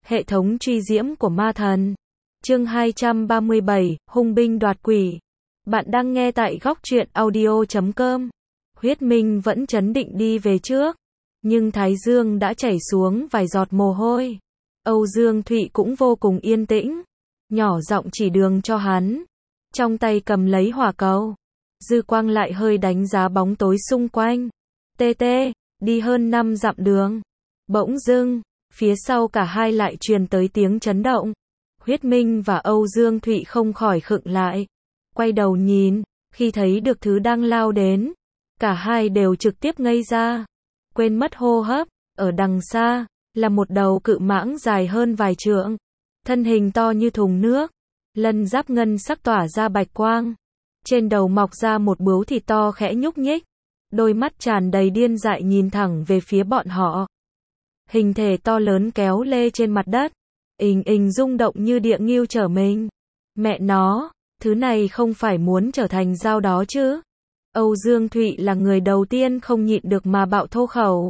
Hệ thống truy diễm của ma thần. Chương 237, hung binh đoạt quỷ. Bạn đang nghe tại góc truyện audio.com. Huyết Minh vẫn trấn định đi về trước, nhưng Thái Dương đã chảy xuống vài giọt mồ hôi. Âu Dương Thụy cũng vô cùng yên tĩnh, nhỏ giọng chỉ đường cho hắn, trong tay cầm lấy hỏa cầu. Dư quang lại hơi đánh giá bóng tối xung quanh. TT, đi hơn 5 dặm đường. Bỗng dưng, phía sau cả hai lại truyền tới tiếng chấn động. Huyết Minh và Âu Dương Thụy không khỏi khựng lại, quay đầu nhìn, khi thấy được thứ đang lao đến, cả hai đều trực tiếp ngây ra, quên mất hô hấp. Ở đằng xa, là một đầu cự mãng dài hơn vài trượng, thân hình to như thùng nước, lân giáp ngân sắc tỏa ra bạch quang, trên đầu mọc ra một bướu thịt to khẽ nhúc nhích, đôi mắt tràn đầy điên dại nhìn thẳng về phía bọn họ. Hình thể to lớn kéo lê trên mặt đất, ình ình rung động như địa ngưu trở mình. Mẹ nó, thứ này không phải muốn trở thành dao đó chứ? Âu Dương Thụy là người đầu tiên không nhịn được mà bạo thô khẩu.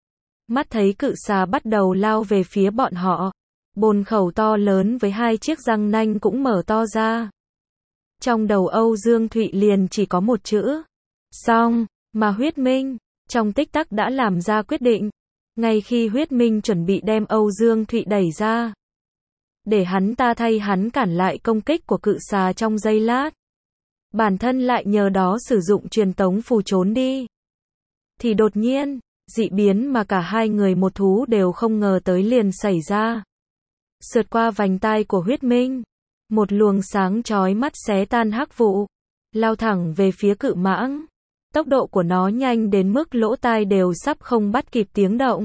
Mắt thấy cự xà bắt đầu lao về phía bọn họ, bồn khẩu to lớn với hai chiếc răng nanh cũng mở to ra. Trong đầu Âu Dương Thụy liền chỉ có một chữ: xong, mà Huyết Minh, trong tích tắc đã làm ra quyết định. Ngay khi Huyết Minh chuẩn bị đem Âu Dương Thụy đẩy ra, để hắn ta thay hắn cản lại công kích của cự xà trong giây lát, bản thân lại nhờ đó sử dụng truyền tống phù trốn đi. Thì đột nhiên, dị biến mà cả hai người một thú đều không ngờ tới liền xảy ra. Sượt qua vành tai của Huyết Minh, một luồng sáng chói mắt xé tan hắc vụ, lao thẳng về phía cự mãng. Tốc độ của nó nhanh đến mức lỗ tai đều sắp không bắt kịp tiếng động.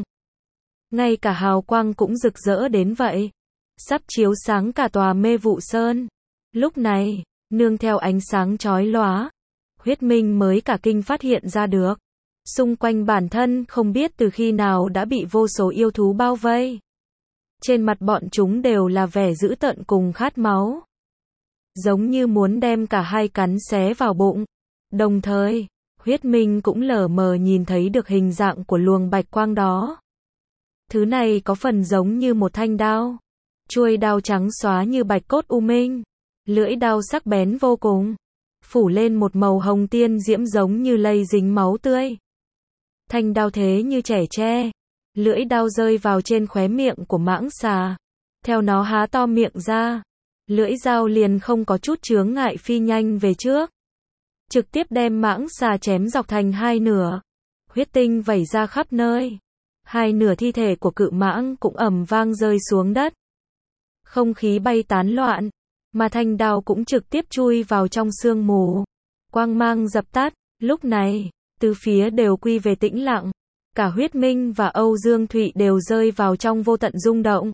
Ngay cả hào quang cũng rực rỡ đến vậy, sắp chiếu sáng cả tòa Mê Vụ Sơn. Lúc này, nương theo ánh sáng chói lóa, Huyết Minh mới cả kinh phát hiện ra được, xung quanh bản thân không biết từ khi nào đã bị vô số yêu thú bao vây. Trên mặt bọn chúng đều là vẻ dữ tợn cùng khát máu, giống như muốn đem cả hai cắn xé vào bụng. Đồng thời, Huyết Minh cũng lờ mờ nhìn thấy được hình dạng của luồng bạch quang đó. Thứ này có phần giống như một thanh đao. Chuôi đao trắng xóa như bạch cốt u minh, lưỡi đao sắc bén vô cùng, phủ lên một màu hồng tiên diễm giống như lây dính máu tươi. Thanh đao thế như trẻ tre, lưỡi đao rơi vào trên khóe miệng của mãng xà. Theo nó há to miệng ra, lưỡi dao liền không có chút chướng ngại phi nhanh về trước, trực tiếp đem mãng xà chém dọc thành hai nửa. Huyết tinh vẩy ra khắp nơi, hai nửa thi thể của cự mãng cũng ầm vang rơi xuống đất. Không khí bay tán loạn, mà thanh đao cũng trực tiếp chui vào trong sương mù. Quang mang dập tắt, lúc này, tứ phía đều quy về tĩnh lặng. Cả Huyết Minh và Âu Dương Thụy đều rơi vào trong vô tận rung động.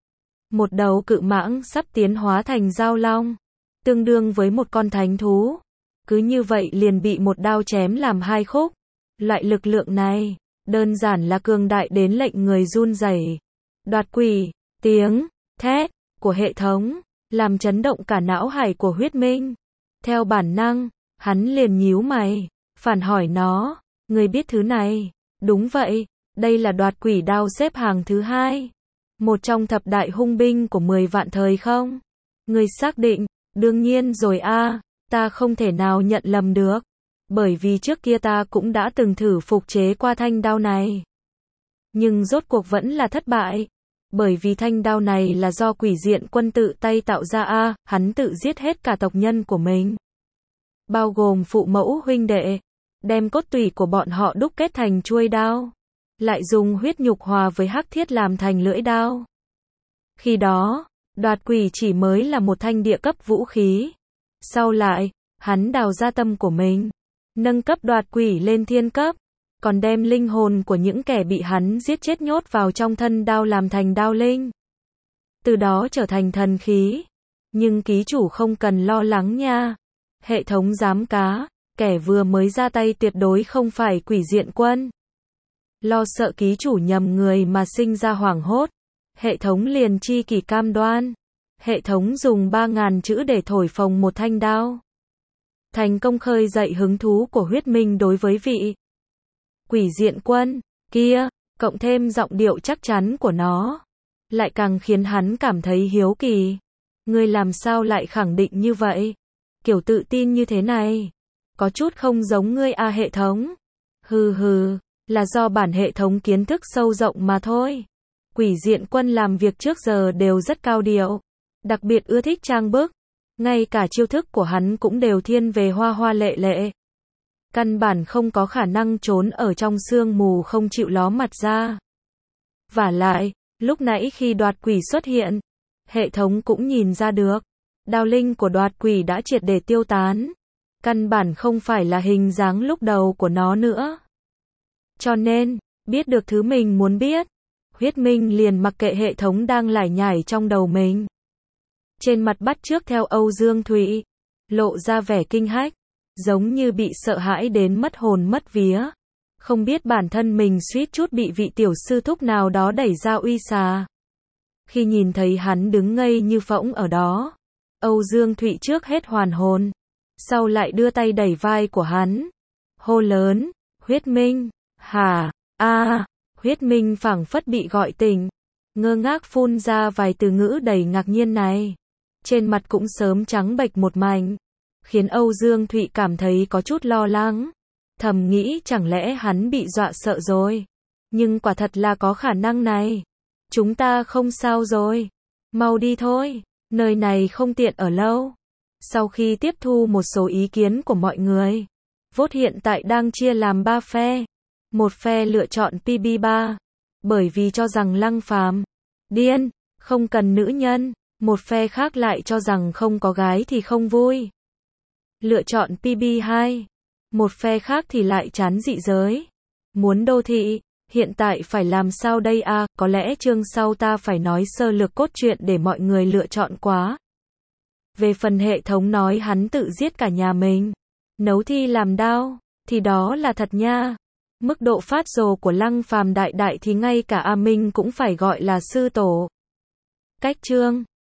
Một đầu cự mãng sắp tiến hóa thành giao long, tương đương với một con thánh thú. Cứ như vậy liền bị một đao chém làm hai khúc. Loại lực lượng này, đơn giản là cường đại đến lệnh người run rẩy. Đoạt quỷ, tiếng thét của hệ thống, làm chấn động cả não hải của Huyết Minh. Theo bản năng, hắn liền nhíu mày, phản hỏi nó: người biết thứ này? Đúng vậy, đây là đoạt quỷ đao xếp hàng thứ 2. Một trong thập đại hung binh của 10 vạn thời không? Người xác định? Đương nhiên rồi a, ta không thể nào nhận lầm được. Bởi vì trước kia ta cũng đã từng thử phục chế qua thanh đao này. Nhưng rốt cuộc vẫn là thất bại. Bởi vì thanh đao này là do Quỷ Diện Quân tự tay tạo ra a, hắn tự giết hết cả tộc nhân của mình, bao gồm phụ mẫu huynh đệ, đem cốt tủy của bọn họ đúc kết thành chuôi đao, lại dùng huyết nhục hòa với hắc thiết làm thành lưỡi đao. Khi đó, đoạt quỷ chỉ mới là một thanh địa cấp vũ khí. Sau lại, hắn đào ra tâm của mình, nâng cấp đoạt quỷ lên thiên cấp, còn đem linh hồn của những kẻ bị hắn giết chết nhốt vào trong thân đao làm thành đao linh. Từ đó trở thành thần khí. Nhưng ký chủ không cần lo lắng nha. Hệ thống giám cá, kẻ vừa mới ra tay tuyệt đối không phải Quỷ Diện Quân. Lo sợ ký chủ nhầm người mà sinh ra hoảng hốt, hệ thống liền chi kỷ cam đoan. Hệ thống dùng 3.000 chữ để thổi phồng một thanh đao. Thành công khơi dậy hứng thú của Huyết Minh đối với vị Quỷ Diện Quân kia, cộng thêm giọng điệu chắc chắn của nó, lại càng khiến hắn cảm thấy hiếu kỳ. Ngươi làm sao lại khẳng định như vậy? Kiểu tự tin như thế này, có chút không giống ngươi a hệ thống. Hừ hừ, là do bản hệ thống kiến thức sâu rộng mà thôi. Quỷ diện quân làm việc trước giờ đều rất cao điệu, đặc biệt ưa thích trang bức, ngay cả chiêu thức của hắn cũng đều thiên về hoa hoa lệ lệ. Căn bản không có khả năng trốn ở trong sương mù không chịu ló mặt ra. Vả lại, lúc nãy khi đoạt quỷ xuất hiện, hệ thống cũng nhìn ra được, đao linh của đoạt quỷ đã triệt để tiêu tán. Căn bản không phải là hình dáng lúc đầu của nó nữa. Cho nên, biết được thứ mình muốn biết, Huyết Minh liền mặc kệ hệ thống đang lải nhải trong đầu mình. Trên mặt bắt chước theo Âu Dương Thụy, lộ ra vẻ kinh hách, giống như bị sợ hãi đến mất hồn mất vía. Không biết bản thân mình suýt chút bị vị tiểu sư thúc nào đó đẩy ra uy xà. Khi nhìn thấy hắn đứng ngây như phỗng ở đó, Âu Dương Thụy trước hết hoàn hồn, sau lại đưa tay đẩy vai của hắn, hô lớn, Huyết Minh, hả, Huyết Minh phảng phất bị gọi tỉnh, ngơ ngác phun ra vài từ ngữ đầy ngạc nhiên này. Trên mặt cũng sớm trắng bệch một mảnh, khiến Âu Dương Thụy cảm thấy có chút lo lắng. Thầm nghĩ chẳng lẽ hắn bị dọa sợ rồi. Nhưng quả thật là có khả năng này. Chúng ta không sao rồi. Mau đi thôi, nơi này không tiện ở lâu. Sau khi tiếp thu một số ý kiến của mọi người, vote hiện tại đang chia làm 3 phe. Một phe lựa chọn PB3, bởi vì cho rằng Lăng Phàm điên, không cần nữ nhân. Một phe khác lại cho rằng không có gái thì không vui, lựa chọn PB2. Một phe khác thì lại chán dị giới, muốn đô thị. Hiện tại phải làm sao đây a? Có lẽ chương sau ta phải nói sơ lược cốt truyện để mọi người lựa chọn quá. Về phần hệ thống nói hắn tự giết cả nhà mình, nấu thi làm đao, thì đó là thật nha. Mức độ phát rồ của Lăng Phàm đại đại thì ngay cả A Minh cũng phải gọi là sư tổ. Cách chương